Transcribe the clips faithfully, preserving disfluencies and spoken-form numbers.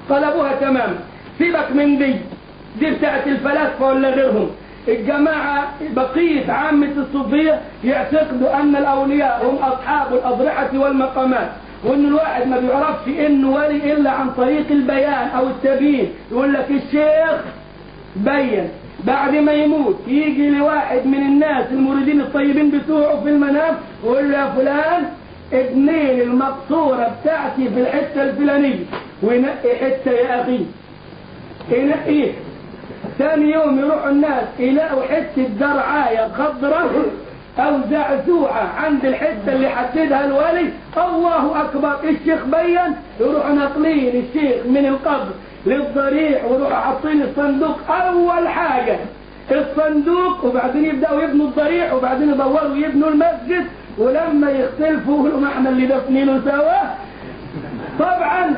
قلبوها تماما. سيبك من دي، دي بتاعت الفلاسفة ولا غيرهم. الجماعة بقية عامة الصوفية يعتقدوا أن الأولياء هم أصحاب الأضرحة والمقامات، وأن الواحد ما بيعرفش إنه ولي إلا عن طريق البيان أو التبيين. يقول لك الشيخ بين، بعد ما يموت يجي لواحد من الناس المريدين الطيبين بتوعه في المنام ويقول له يا فلان ابني المقصورة بتاعتي في الحتة الفلانية، وينقي حتة يا أخي ينقيه. ثاني يوم يروحوا الناس يلاقوا حتة درعاية خضراء أو زعزوعة عند الحتة اللي حددها الولي. الله أكبر، الشيخ بين. يروحوا ناقلين الشيخ من القبر للضريح ويروحوا حاطين الصندوق. أول حاجة الصندوق، وبعدين يبدأوا يبنوا الضريح، وبعدين يدوروا يبنوا المسجد. ولما يختلفوا يقولوا ما احنا اللي دفنينه سوا. طبعا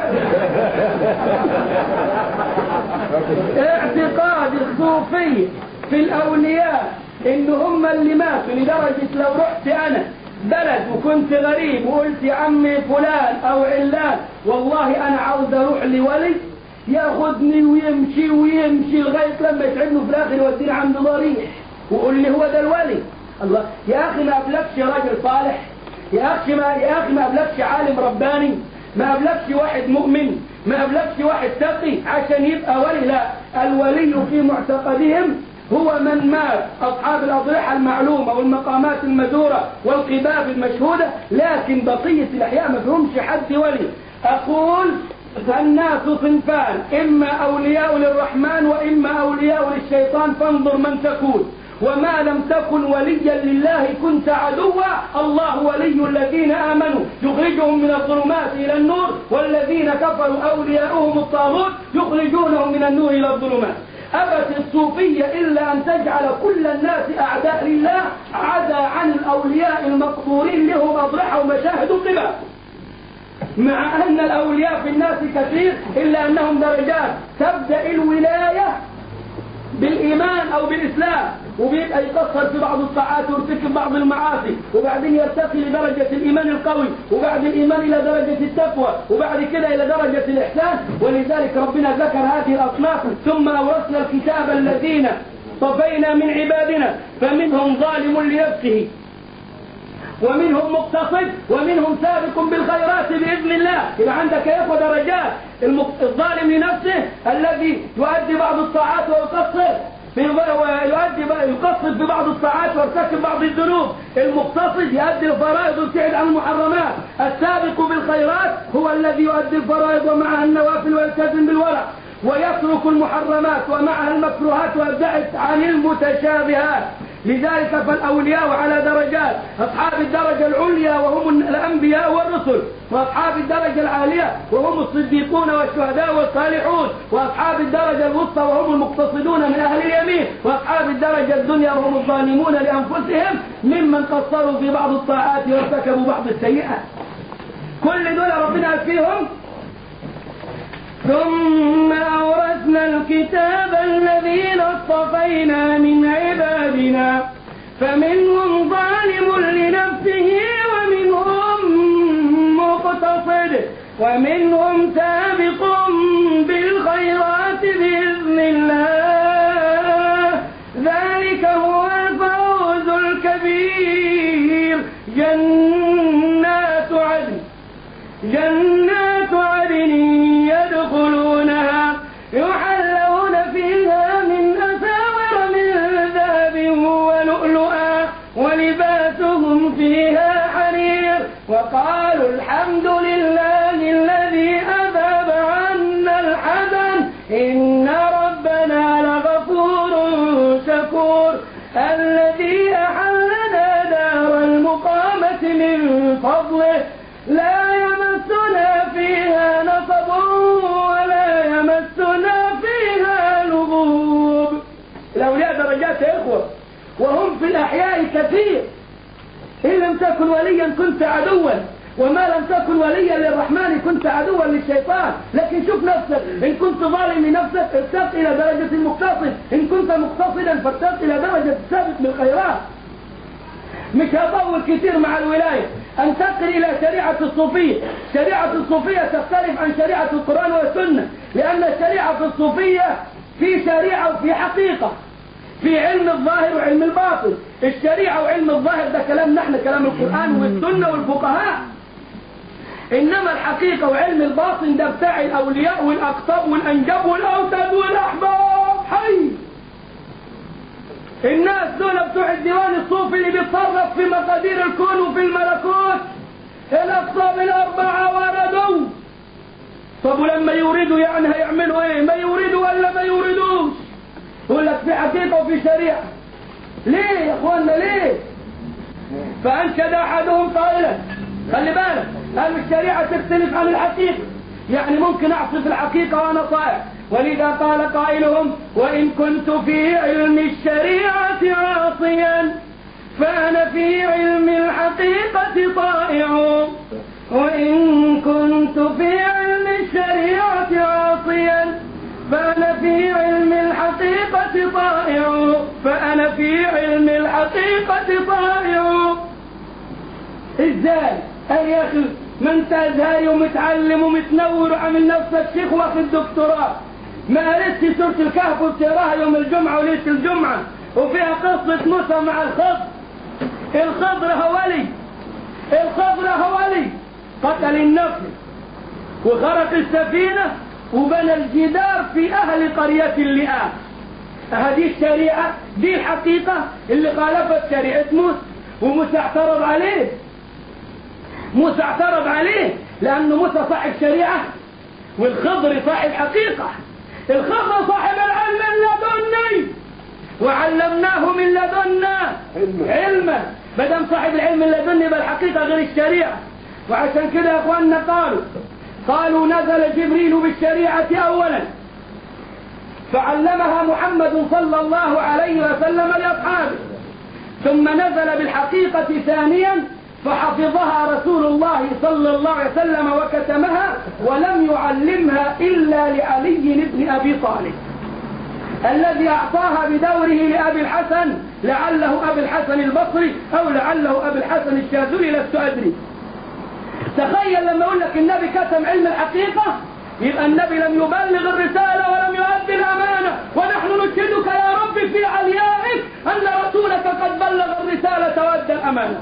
اعتقاد الصوفية في الأولياء إن هم اللي ماتوا، لدرجة لو رحت أنا بلد وكنت غريب وقلت يا عمي فلان أو علان والله أنا عاوز أروح لولي، ياخدني ويمشي ويمشي لغاية لما يتعبني في الآخر يوديني عند ضريح ويقول لي هو ده الولي. الله يا أخي، ما قبلكش راجل صالح؟ يا أخي ما يا أخي ما قبلكش عالم رباني؟ ما قبلكش واحد مؤمن؟ ما قبلكش واحد تقي عشان يبقى ولي؟ لا، الولي في معتقدهم هو من مات، أصحاب الأضرحة المعلومة والمقامات المزورة والقباب المشهودة، لكن بقية الأحياء ما فيهمش حد ولي. أقول الناس صنفان، إما أولياء للرحمن وإما أولياء للشيطان، فانظر من تكون. وما لم تكن وليا لله كنت عدوا. الله ولي الذين آمنوا يخرجهم من الظلمات إلى النور، والذين كفروا أولياؤهم الطاغوت يخرجونهم من النور إلى الظلمات. أبت الصوفية إلا أن تجعل كل الناس أعداء لله عدا عن الأولياء المقبورين لهم أضرحة ومشاهد قباب، مع أن الأولياء في الناس كثير إلا أنهم درجات. تبدأ الولاية بالإيمان أو بالإسلام، وبيبقى يقصر في بعض الطاعات ويرتكب بعض المعاصي، وبعدين يرتقي لدرجة الإيمان القوي، وبعد الإيمان إلى درجة التقوى، وبعد كده إلى درجة الإحسان. ولذلك ربنا ذكر هذه الأصناف. ثم أورثنا الكتاب الذين صفينا من عبادنا فمنهم ظالم لنفسه ومنهم مقتصد ومنهم سابق بالخيرات بإذن الله. إذا عندك يا إخوة درجات. الظالم لنفسه الذي يؤدي بعض الطاعات ويقصر ويؤدي يقصد في بعض الطاعات ويرتكب بعض الذنوب. المقتصد يؤدي الفرائض ويبتعد عن المحرمات. السابق بالخيرات هو الذي يؤدي الفرائض ومعها النوافل ويلتزم بالورع ويترك المحرمات ومعها المكروهات ويبتعد عن المتشابهات. لذلك فالأولياء على درجات. أصحاب الدرجة العليا وهم الأنبياء والرسل، وأصحاب الدرجة العالية وهم الصديقون والشهداء والصالحون، وأصحاب الدرجة الوسطى وهم المقتصدون من أهل اليمين، وأصحاب الدرجة الدنيا وهم الظالمون لأنفسهم ممن قصروا في بعض الطاعات وارتكبوا بعض السيئات. كل دول ربنا فيهم. ثم أورثنا الكتاب الذين اصطفينا من عبادنا فمنهم ظالم لنفسه ومنهم مقتصد ومنهم سابق بالخيرات بإذن الله. ذلك هو الفوز الكبير. جنات عدن جنات عدن يدخلونها يحلون فيها من أساور من ذهب ولؤلؤا ولباسهم فيها حرير. وقالوا الحمد لله الذي أذهب عنا الحزن إن ربنا لغفور شكور الذي أحلنا دار المقامة من فضله لا يمسنا فيها نصب ولا يمسنا فيها لغوب. الأولياء درجات يا إخوة، وهم في الأحياء كثير. إن لم تكن وليا كنت عدوا، وما لم تكن وليا للرحمن كنت عدوا للشيطان. لكن شوف نفسك، إن كنت ظالم لنفسك ارتق إلى درجة المقتصد، إن كنت مقتصدا فارتق إلى درجة السابق بالخيرات. مش هطول كثير مع الولاية. انتقل الى شريعة الصوفية. شريعة الصوفية تختلف عن شريعة القرآن والسنة، لان الشريعة الصوفية في شريعة وفي حقيقة، في علم الظاهر وعلم الباطن. الشريعة وعلم الظاهر ده كلام نحن، كلام القرآن والسنة والفقهاء، انما الحقيقة وعلم الباطن ده بتاع الاولياء والاقطاب والانجاب والاوتاد والاحباب. حي الناس دول بتوع الديوان الصوفي اللي بيتصرف في مقادير الكون وفي الملكوت. الاقطاب الاربعة وردوا. طب ولما يريدوا يعني هيعملوا ايه؟ ما يريدوا ولا ما يريدوش؟ يقول لك في حقيقة وفي شريعة. ليه يا اخوانا ليه؟ فانشد احدهم قائلا، خلي بالك، قال الشريعة تختلف عن الحقيقة، يعني ممكن اعصي في الحقيقة وانا طائع. ولذا قال قائلهم: وإن كنت في علم الشريعة عاصيا فأنا في علم الحقيقة طائع. وإن كنت في علم الشريعة عاصيا فأنا في علم الحقيقة طائع. فأنا في علم الحقيقة طائع. ازاي؟ قال يا اخي ما انت ازهري ومتعلم ومتنور وعامل نفسك شيخ واخد دكتوراه، ما قريتش سورة الكهف وبتقراها يوم الجمعة وليلة الجمعة وفيها قصة موسى مع الخضر. الخضر هولي، الخضر هولي قتل النفس وخرق السفينة وبنى الجدار في أهل قرية اللئام. هذه الشريعة، دي الحقيقة اللي خالفت شريعة موسى، وموسى اعترض عليه. موسى اعترض عليه لأنه موسى صاحب شريعة والخضر صاحب حقيقة. الخضر صاحب العلم اللدني وعلمناه من لدنا علما. بدم صاحب العلم اللدني بالحقيقة غير الشريعة. وعشان كده يا اخواننا قالوا قالوا نزل جبريل بالشريعة أولا فعلمها محمد صلى الله عليه وسلم لأصحابه، ثم نزل بالحقيقة ثانيا فحفظها رسول الله صلى الله عليه وسلم وكتمها ولم يعلمها إلا لعلي بن أبي طالب الذي أعطاها بدوره لأبي الحسن، لعله أبي الحسن البصري أو لعله أبي الحسن الشاذلي، لست أدري. تخيل لما أقول لك النبي كتم علم الحقيقة، يبقى النبي لم يبلغ الرسالة ولم يؤدي الأمانة. ونحن نشهدك يا رب في عليائك أن رسولك قد بلغ الرسالة وأدى الأمانة.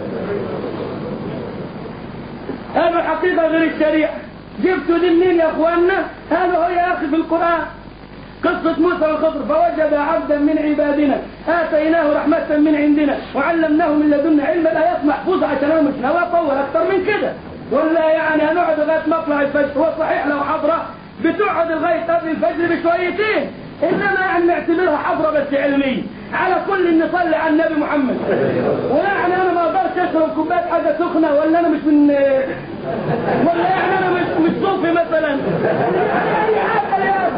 هذا الحقيقة غير الشريعة. جبتوا دي منين يا اخوانا؟ هذا هو يا اخي في القرآن قصة موسى والخضر. فوجد عبدا من عبادنا آتيناه رحمة من عندنا وعلمناه من لدنا علما. الآيات محفوظة عشان انا مش ناوي اطول اكتر من كده، ولا يعني هنقعد لغاية مطلع الفجر. هو صحيح لو حضرة بتقعد لغاية قبل الفجر بشويتين، انما يعني نعتبرها حضرة بس علمية. على كل نصلي على النبي محمد. ويعني انا ما اقدرش اشرب كوبايه حاجه سخنه، ولا انا مش من ولا يعني انا مش مش صوفي مثلا. اي حاجه يا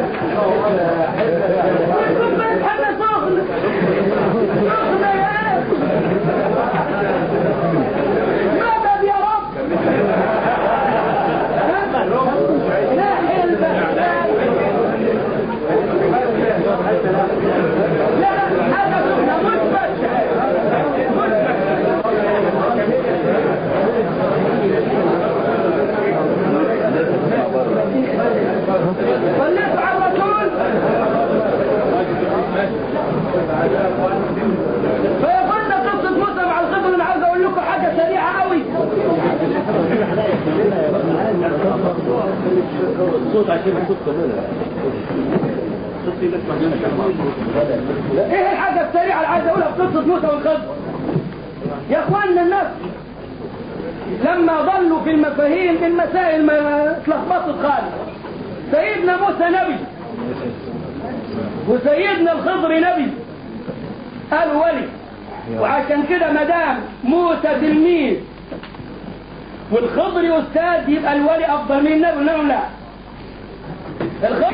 كوبايه حاجه سخنه سخنه يا مدد يا رب. لا حلبة لا حاجة سخنة مثبت صليت على الرسول. فيقولنا قصة موسى مع الخضر. انا عاوز اقول لكم حاجة سريعة قوي. ايه الحاجة السريعة اللي عايز اقولها في قصة موسى والخضر يا اخواننا؟ الناس لما ضلوا في المفاهيم المسائل ما اتلخبطت خالص. سيدنا موسى نبي وسيدنا الخضر نبي، قالوا ولي. وعشان كده مدام موسى تلميذ والخضر أستاذ يبقى الولي أفضل من النبي. لا لا، الخضر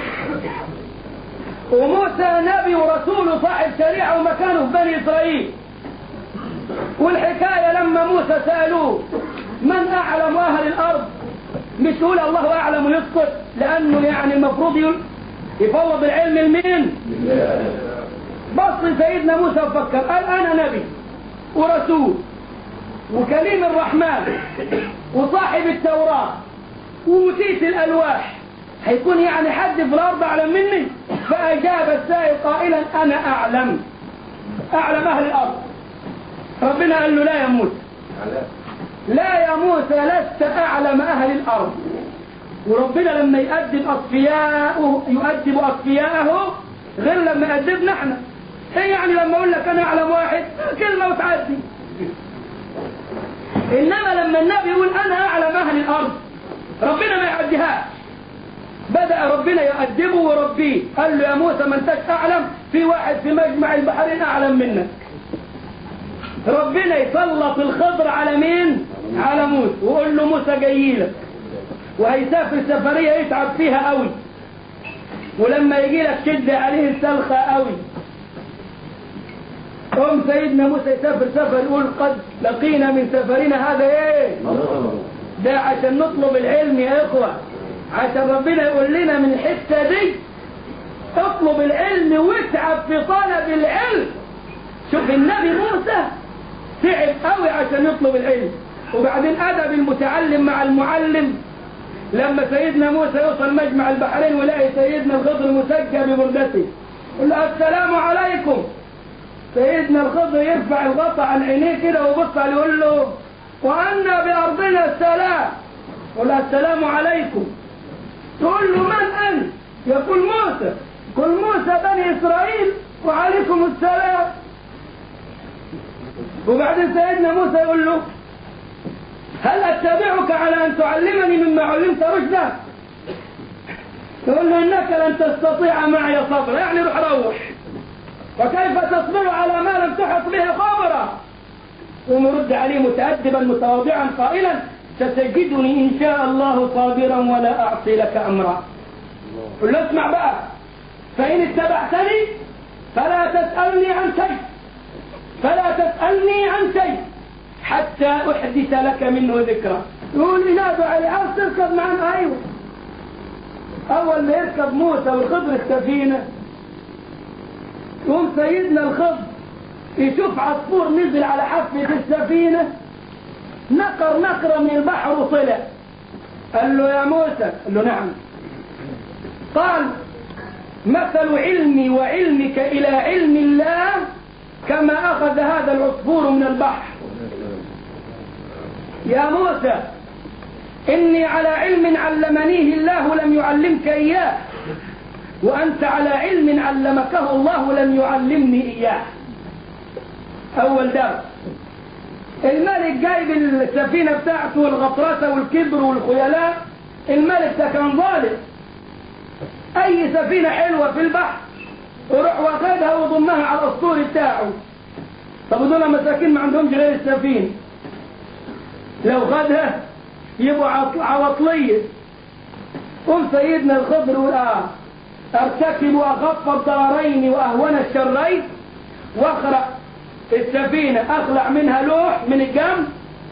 وموسى نبي ورسول صاحب شريعة ومكانه في بني إسرائيل. والحكاية لما موسى سألوه من أعلم أهل الأرض، مش يقول الله أعلم ويسكت، لأنه يعني المفروض يفوض العلم لمين؟ بص سيدنا موسى وفكر، قال أنا نبي ورسول وكليم الرحمن وصاحب التوراة ومتيت الألواح، هيكون يعني حد في الأرض أعلم مني؟ فأجاب السائل قائلا أنا أعلم، أعلم أهل الأرض. ربنا قال له لا يا موسى، لا يا موسى لست أعلم أهل الأرض. وربنا لما يؤدب أصفياءه يؤدب أصفياءه غير لما يؤدبنا احنا. ايه يعني لما اقول لك انا اعلم واحد كلمة وتعدي، انما لما النبي يقول انا اعلم اهل الارض ربنا ما يعديهاش. بدأ ربنا يؤدبه وربيه، قال له يا موسى ما انتش اعلم، في واحد في مجمع البحرين اعلم منك. ربنا يسلط الخضر على مين؟ على موسى، ويقول له موسى جاي لك، وهيسافر سفرية يتعب فيها قوي، ولما يجي لك شد عليه السلخة قوي. قوم سيدنا موسى يسافر سفر يقول قد لقينا من سفرنا هذا ايه؟ ده عشان نطلب العلم يا اخوة، عشان ربنا يقول لنا من الحتة دي اطلب العلم واتعب في طلب العلم. شوف النبي موسى تعب قوي عشان يطلب العلم، وبعدين أدب المتعلم مع المعلم. لما سيدنا موسى يوصل مجمع البحرين ويلاقي سيدنا الخضر مسجى ببردته، يقول له السلام عليكم. سيدنا الخضر يرفع الغطاء عن عينيه كده ويبص عليه يقول له وأنا بأرضنا السلام. يقول له السلام عليكم. تقول له من أنت؟ يقول موسى. يقول موسى بني إسرائيل وعليكم السلام. وبعدين سيدنا موسى يقول له هل أتبعك على أن تعلمني مما علمت رشدا؟ يقول له إنك لن تستطيع معي صبرا، يعني روح روح، وكيف تصبر على ما لم تحط به خبرا؟ ومرد عليه متأدبا متواضعا قائلا ستجدني إن شاء الله صابرا ولا أعصي لك أمرا. قل له اسمع بقى، فإن اتبعتني فلا تسألني عن شيء، فلا تسألني عن شيء حتى أحدث لك منه ذكرى. يقول ينادوا عليه عاوز تركب معنا؟ أيوه. أول ما يركب موسى والخضر السفينة يقوم سيدنا الخضر يشوف عصفور نزل على حافة السفينة نقر نقرة من البحر وطلع. قال له يا موسى، قال له نعم. قال مثل علمي وعلمك إلى علم الله كما أخذ هذا العصفور من البحر. يا موسى إني على علم علمنيه الله لم يعلمك إياه، وأنت على علم علمكه الله لم يعلمني إياه. أول درس، الملك جايب السفينة بتاعته والغطرسة والكبر والخيلاء. الملك ده كان ظالم، أي سفينة حلوة في البحر يروح واخدها وضمها على الأسطول بتاعه. طب دول مساكين ما عندهمش غير السفينة، لو خدها يبقوا عواطلية. قم سيدنا الخضر يقول اه ارتكب واخف الضررين واهون الشرين واخرق السفينة، اخلع منها لوح من الجنب.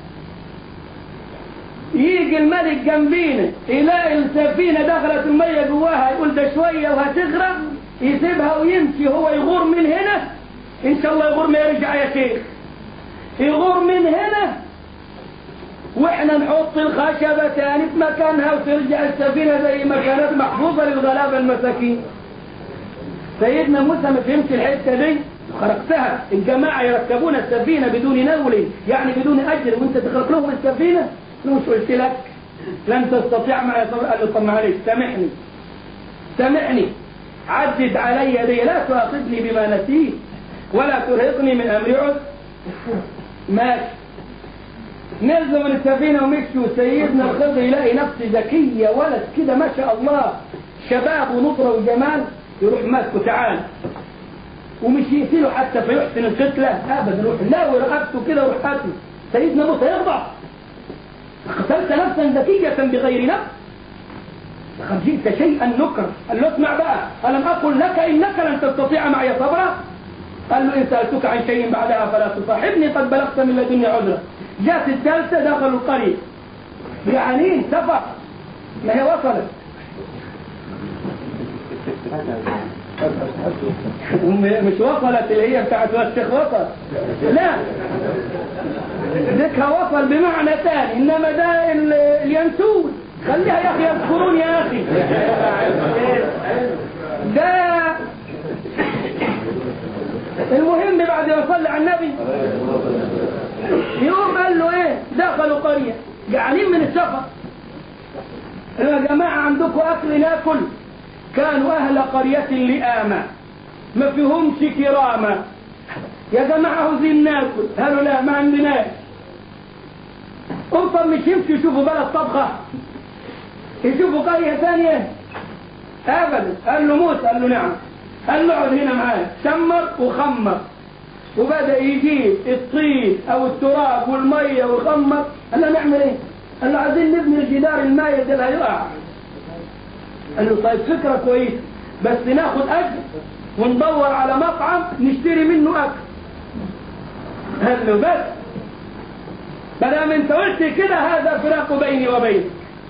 يجي الملك جنبينا يلاقي السفينة دخلت المية جواها، يقول ده شوية وهتغرق، يسيبها ويمشي هو يغور من هنا، ان شاء الله يغور ما يرجع يا شيخ، يغور من هنا واحنا نحط الخشبة تاني في مكانها وترجع السفينة زي ما كانت محفوظة للغلابة المساكين. سيدنا موسى ما فهمش الحتة دي خرقتها. الجماعة يركبون السفينة بدون نول، يعني بدون أجر، وانت تخرق لهم السفينة. مش قلت لك لن تستطيع معي صبر؟ قال له طب معلش سامحني سامحني عدد علي دي، لا تؤاخذني بما نسيت ولا ترهقني من أمري عسر. ماشي. نزلوا من السفينة ومشوا. سيدنا الخضر يلاقي نفسه ذكية ولد كده ما شاء الله، شباب ونطرة وجمال، يروح ماسكه تعال، ومش يقتله حتى فيحسن القتلة ابدا، يروح لاوي رقبته كده ويروح قتله. سيدنا موسى يغضب، قتلت نفسا ذكية بغير نفس لقد جئت شيئا نكرا. قال له اسمع بقى، ألم أقل لك إنك لن تستطيع معي صبرا؟ قال له إن سألتك عن شيء بعدها فلا تصاحبني قد بلغت من لدني عذرا. جاءت الثالثة دخلوا القرية، يعني سفر ما هي وصلت. مش وصلت اللي هي بتاعت والشيخ وصل، لا ذكر وصل بمعنى ثاني، انما ده الينسون خليها يا اخي يذكرون يا اخي. ده المهم بعد ما صلى على النبي يوم قال له ايه، دخلوا قرية جعانين من السفر، يا جماعة عندكم اكل ناكل؟ كانوا اهل قرية لئامة ما فيهمش كرامة. يا جماعة عاوزين ناكل، قالوا لا ما عندناش. قلت مش يمشي يشوفوا بلد طبخة، يشوفوا قرية ثانية؟ ابدا. قال له موسى، قال له نعم. قال له اقعد هنا معايا، شمر وخمر، وبدأ يجيب الطين او التراب والمية وخمر. قال له نعمل ايه؟ قال له عايزين نبني الجدار الماية ده اللي هيقع. قال له طيب فكرة كويسة، بس ناخد اجر وندور على مطعم نشتري منه اكل. قال له بس بدل ما انت قلت كده هذا فراق بيني وبينك،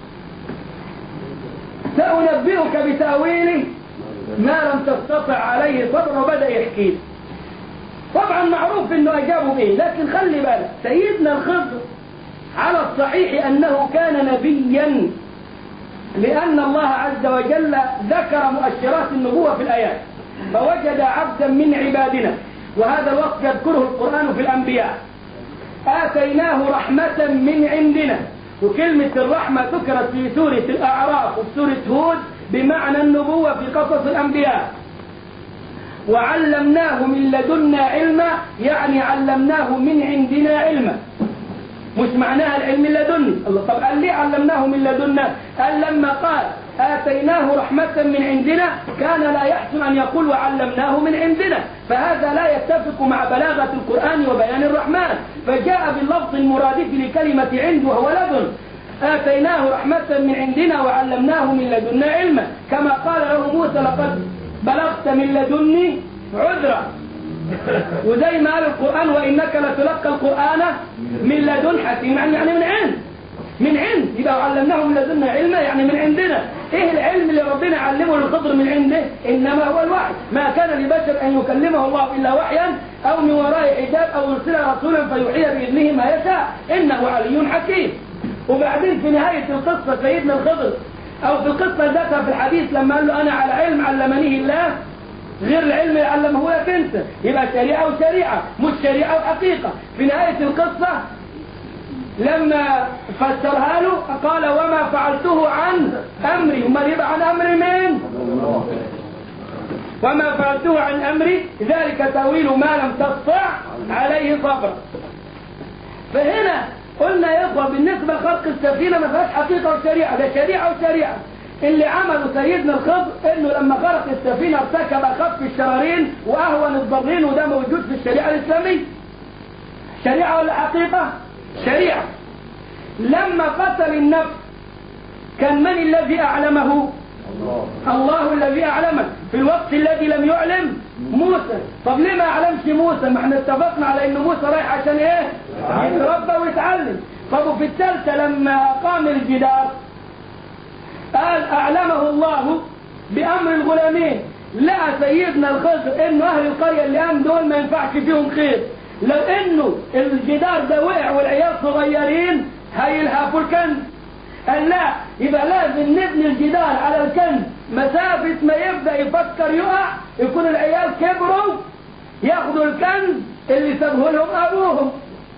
سأنبئك بتأويله ما لم تستطع عليه صبر. وبدأ يحكي. طبعا معروف انه اجابه بايه، لكن خلي بالك سيدنا الخضر على الصحيح انه كان نبيا، لان الله عز وجل ذكر مؤشرات النبوة في الايات، فوجد عبدا من عبادنا، وهذا الوصف يذكره القرآن في الانبياء، آتيناه رحمة من عندنا. وكلمة الرحمة ذكرت في سورة الأعراف وفي سورة هود بمعنى النبوة في قصص الأنبياء. وعلمناه من لدنا علما، يعني علمناه من عندنا علما، مش معناها العلم اللدني. الله طب قال ليه علمناه من لدنا؟ قال لما قال آتيناه رحمة من عندنا كان لا يحسن أن يقول وعلمناه من عندنا، فهذا لا يتفق مع بلاغة القرآن وبيان الرحمن، فجاء باللفظ المرادف لكلمة عند وهو لدن. آتيناه رحمة من عندنا وعلمناه من لدنا علما، كما قال له موسى لقد بلغت من لدني عذرا. وزي ما قال القرآن وإنك لتلقى القرآن من لدن حكيم، يعني من عند من عند يبقى علمناه من لدنا علما يعني من عندنا. ايه العلم اللي ربنا علمه للخضر من عنده؟ انما هو الوحي. ما كان لبشر ان يكلمه الله الا وحيا او من وراء حجاب او يرسل رسولا فيوحي باذنه ما يشاء، انه علي حكيم. وبعدين في نهايه القصه سيدنا الخضر او في القصه ذاتها في الحديث لما قال له انا على علم علمنيه الله غير العلم اللي علمه لك انت، يبقى شريعه وشريعه مش شريعه وحقيقه. في نهايه القصه لما فسرها له قال وما فعلته عن أمري. وما يبقى عن أمري مين؟ وما فعلته عن أمري ذلك تأويل ما لم تستطع عليه صبرا. فهنا قلنا يا إخوة بالنسبة لخلق السفينة ما فيهاش حقيقة وشريعة، ده شريعة وشريعة. اللي عمله سيدنا الخضر انه لما خلق السفينة ارتكب اخف الشرارين واهون الضرين، وده موجود في الشريعة الإسلامية. شريعة ولا حقيقة؟ شريعة. لما قتل النفس كان من الذي أعلمه؟ الله, الله الذي أعلمه في الوقت الذي لم يعلم موسى. طب ليه ما أعلمش موسى؟ ما احنا اتفقنا على ان موسى رايح عشان ايه؟ يتربى ويتعلم. طب في الثالثة لما قام الجدار قال أعلمه الله بأمر الغلامين. لقى سيدنا الخضر انه اهل القرية اللي قام دول ما ينفعش فيهم خير، لو انه الجدار ده وقع والعيال صغيرين هيلهفوا الكنز. قال لا، يبقى لازم نبني الجدار على الكنز، مسافة ما يبدأ يفكر يقع يكون العيال كبروا ياخدوا الكنز اللي سابه لهم ابوهم.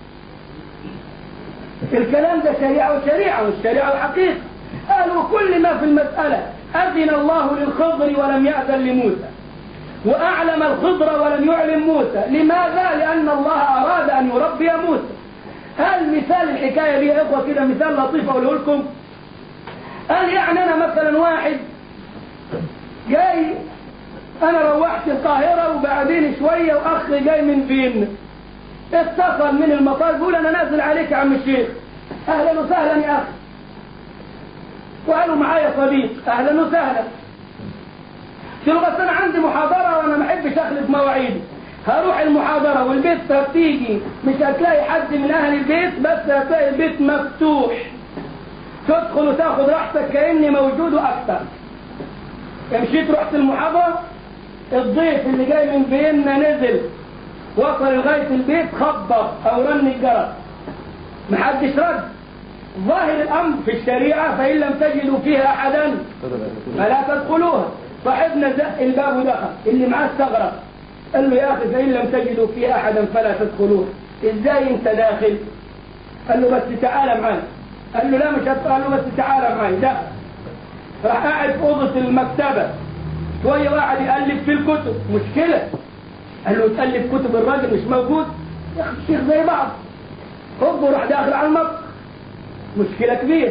الكلام ده شريعة وشريعة والشريعة الحقيقة. قالوا كل ما في المسألة أذن الله للخضر ولم يأذن لموسى، وأعلم الخضر ولم يعلم موسى. لماذا؟ لأن الله أراد أن يربي موسى. هل مثال الحكاية دي يا إخوة كده مثال لطيف أقوله لكم؟ قال يعني أنا مثلا واحد جاي، أنا روحت القاهرة وبعدين شوية وأخ جاي من فين اتصل من المطار بيقول أنا نازل عليك يا عم الشيخ. أهلا وسهلا يا أخي. وقالوا معايا صديق. أهلا وسهلا. قلت له بس أنا عندي محاضرة وأنا ما أحبش أخلف مواعيدي، هروح المحاضرة والبيت هتيجي مش هتلاقي حد من أهل البيت، بس هتلاقي البيت مفتوح، تدخل وتاخد راحتك كأني موجود أكتر. مشيت رحت المحاضرة، الضيف اللي جاي من فيينا نزل وصل لغاية البيت خبط أو رن الجرس محدش رد. ظاهر الأمر في الشريعة فإن لم تجدوا فيها أحدا فلا تدخلوها. صاحبنا زق الباب ودخل، اللي معاه استغرب قال له يا أخي فإن لم تجدوا فيها أحدا فلا تدخلوها، إزاي أنت داخل؟ قال له بس تعالى معايا. قال له لا مش هدخل. قال له بس تعالى معايا. دخل راح قاعد في أوضة المكتبة شوية واحد يقلب في الكتب. مشكلة. قال له تقلب كتب الراجل مش موجود يا أخي الشيخ زي بعض. هوب راح داخل على المطبخ. مشكلة كبيرة.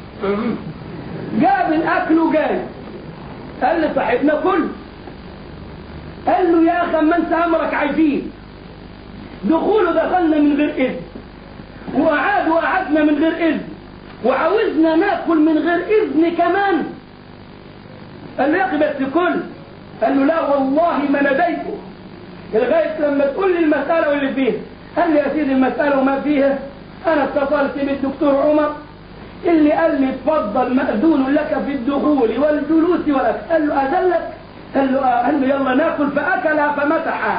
جاب الأكل وجاي قال لي صاحبنا كل. قال له يا أخي ما أنت أمرك عجيب، دخوله دخلنا من غير إذن وقعد وقعدنا من غير إذن وعاوزنا ناكل من غير إذن كمان. قال له يا أخي بس كل. قال له لا والله ما نديته لغاية لما تقول لي المسألة واللي فيها. قال لي يا سيدي المسألة وما فيها، أنا اتصلت بالدكتور عمر اللي قال لي اتفضل مأذون لك في الدخول والجلوس والأكل. قال له أذلك؟ قال له آه. قال له يلا ناكل فأكلها فمسحها.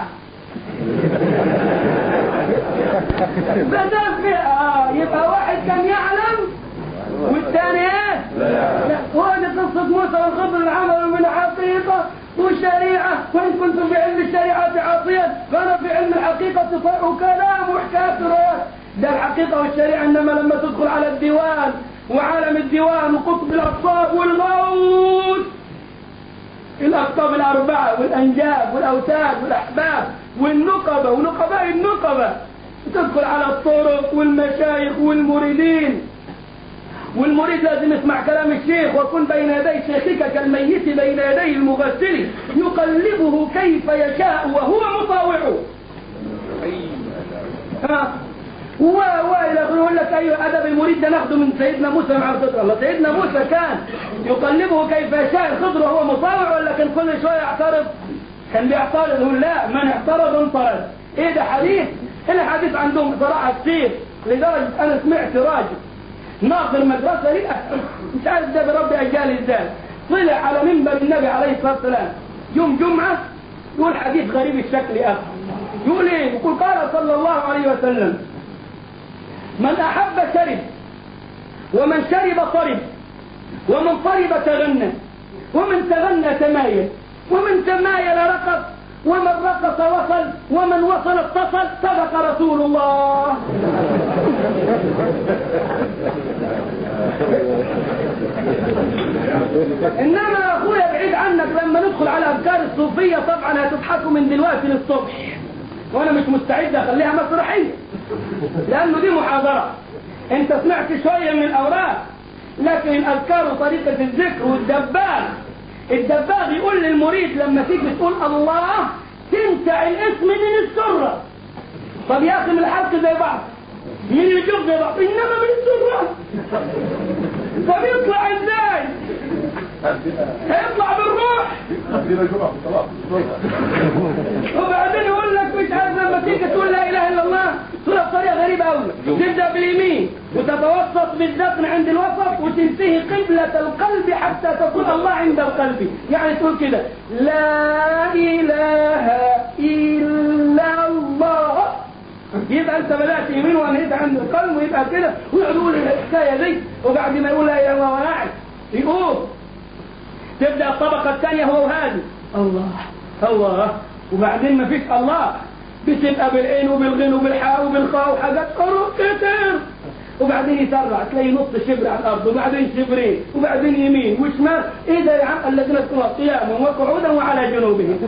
بدأ في آه يبقى واحد كان يعلم والثاني ايه؟ لا. وهذه قصة موسى والخضر العمل من حقيقة والشريعة، وإن كنتم في علم الشريعة عاصيا فأنا في علم الحقيقة صحيح كلام وحكايات روايات. ده الحقيقة والشريعة. إنما لما تدخل على الديوان وعالم الديوان وقطب الأقطاب والغوث، الأقطاب الأربعة والأنجاب والأوتاد والأحباب والنقبة ونقباء النقبة، تدخل على الطرق والمشايخ والمريدين. والمريد لازم يسمع كلام الشيخ ويكون بين يدي شيخك كالميت بين يدي المغسل يقلبه كيف يشاء وهو مطاوعه. ها و والى يقول لك ايوه ادب المريد ده ناخده من سيدنا موسى مع الخضر. الله سيدنا موسى كان يقلبه كيف يشاء الخضر وهو مطاوع ولا كان كل شويه يعترض؟ كان بيعترض. يقول لا من اعترض انطرد. ايه ده حديث؟ هنا حديث عندهم بصراحه كتير لدرجه انا سمعت راجل ناظر مدرسه ليه مش عارف ده بربي اجيال ازاي، طلع على منبر النبي عليه الصلاه والسلام يوم جمعه يقول حديث غريب الشكل اخر. يقول ايه؟ يقول قال صلى الله عليه وسلم من احب شرب ومن شرب طرب ومن طرب تغنى ومن تغنى تمايل ومن تمايل رقص ومن رقص وصل ومن وصل اتصل. صدق رسول الله. انما يا اخويا بعيد عنك لما ندخل على افكار الصوفيه طبعا هتضحكوا من دلوقتي للصبح، وانا مش مستعد اخليها مسرحيه لانه دي محاضره. انت سمعت شويه من الاوراق، لكن الاذكار وطريقه الذكر والدباغ. الدباغ يقول للمريد لما تيجي تقول الله تنتع الاسم من السره. طب يا اخي من الحلق زي بعض من الجوف زي بعض انما من السره. طب يطلع ازاي؟ هيطلع بالروح. وبعدين يقول لك مش عارف لما تيجي تقول لا اله الا الله تقولها بطريقه غريبه قوي. تبدا باليمين وتتوسط بالذقن عند الوسط وتنتهي قبله القلب حتى تكون الله عند القلب. يعني تقول كده لا اله الا الله، يبقى انت بدات يمين وانهيت عند القلب ويبقى كده. ويقعد يقول الحكايه دي وبعد ما يقول لا اله الا الله واحد يقول تبدا الطبقه الثانيه هو هادي الله الله، وبعدين ما فيش الله بتبقى بالعين وبالغين وبالحاء وبالخاء وحاجات حروف كتير. وبعدين يسرع تلاقي نص شبر على الارض وبعدين شبرين وبعدين يمين وشمال. ايه ده يا عم؟ الذين يذكرون قياما وقعودا وعلى جنوبهم.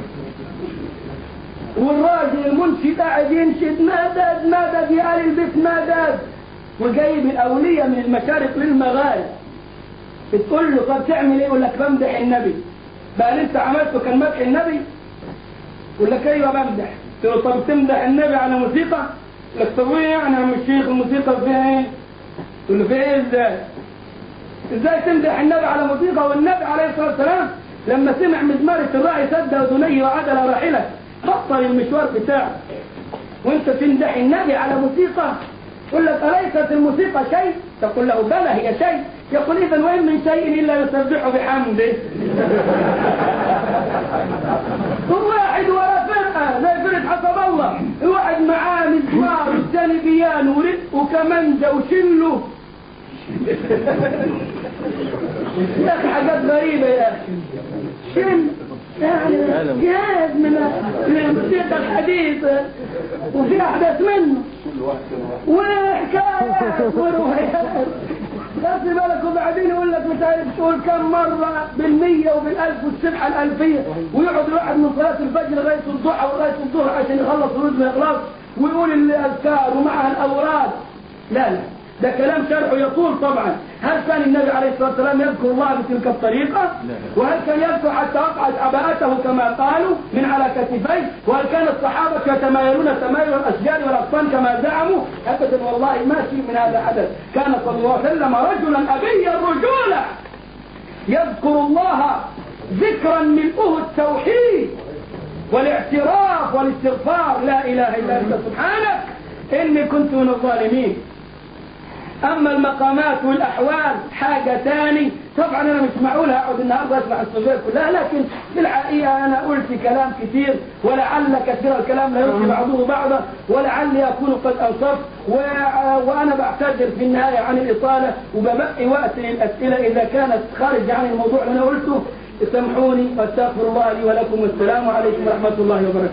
والراجل المنشد قاعد ينشد مدد مدد يا آل البيت مدد، وجايب الاوليه من المشارق للمغارب. بتقول له طب تعمل ايه؟ يقول لك بمدح النبي. بقى اللي انت عملته كان مدح النبي؟ يقول لك ايوه بمدح. قلت له طب تمدح النبي على موسيقى؟ يقول لك طب ايه يعني يا عم الشيخ الموسيقى فيها ايه؟ تقول له فيها ايه ازاي؟ ازاي تمدح النبي على موسيقى؟ والنبي عليه الصلاه والسلام لما سمع مزمارة الراعي سد اذنيه وعدل راحله بطل المشوار بتاعه. وانت تمدح النبي على موسيقى؟ يقول لك أليست الموسيقى شيء؟ تقول له بلى هي شيء، يقول إذن وإن من شيء إلا يسبح بحمده. واحد ورا فرقة زي فرقة حسب الله، الواحد معاه مزمار والثاني بيانو وكمانجا وشلو. يا أخي حاجات غريبة يا أخي. شل يعني جهاز من الموسيقى الحديثة وفي أحدث منه وحكايات وروايات. خلي بالك وبعدين يقول لك مش عارف تقول كم مرة بالمية وبالألف والسبحة الألفية، ويقعد الواحد من صلاة الفجر لغاية الضحى ولغاية الظهر عشان يخلص ورود ما يخلص ويقول الأذكار ومعها الأوراد. لا لا، ده كلام شرحه يطول طبعا. هل كان النبي عليه الصلاة والسلام يذكر الله بتلك الطريقة؟ وهل كان يذكر حتى أقعد أباءته كما قالوا من على كتفيه؟ وهل كان الصحابة يتمايلون تمايل الأشجار والأغصان كما زعموا؟ أبدا والله ما شيء من هذا حدث. كان صلى الله عليه وسلم رجلا أبي الرجولة يذكر الله ذكرا ملؤه التوحيد والاعتراف والاستغفار. لا إله إلا أنت سبحانك إني كنت من الظالمين. أما المقامات والأحوال حاجة تاني. طبعا أنا مش معقول أقعد النهاردة أسمع الصغير كلها، لكن في الحقيقة أنا قلت كلام كثير ولعل كثير الكلام لا يلقي بعضه بعضا ولعل يكون قد أوصف. وأنا بعتذر في النهاية عن الإطالة وببقي وقت للأسئلة إذا كانت خارج عن الموضوع اللي أنا قلته. سامحوني واستغفر الله لي ولكم والسلام عليكم ورحمة الله وبركاته.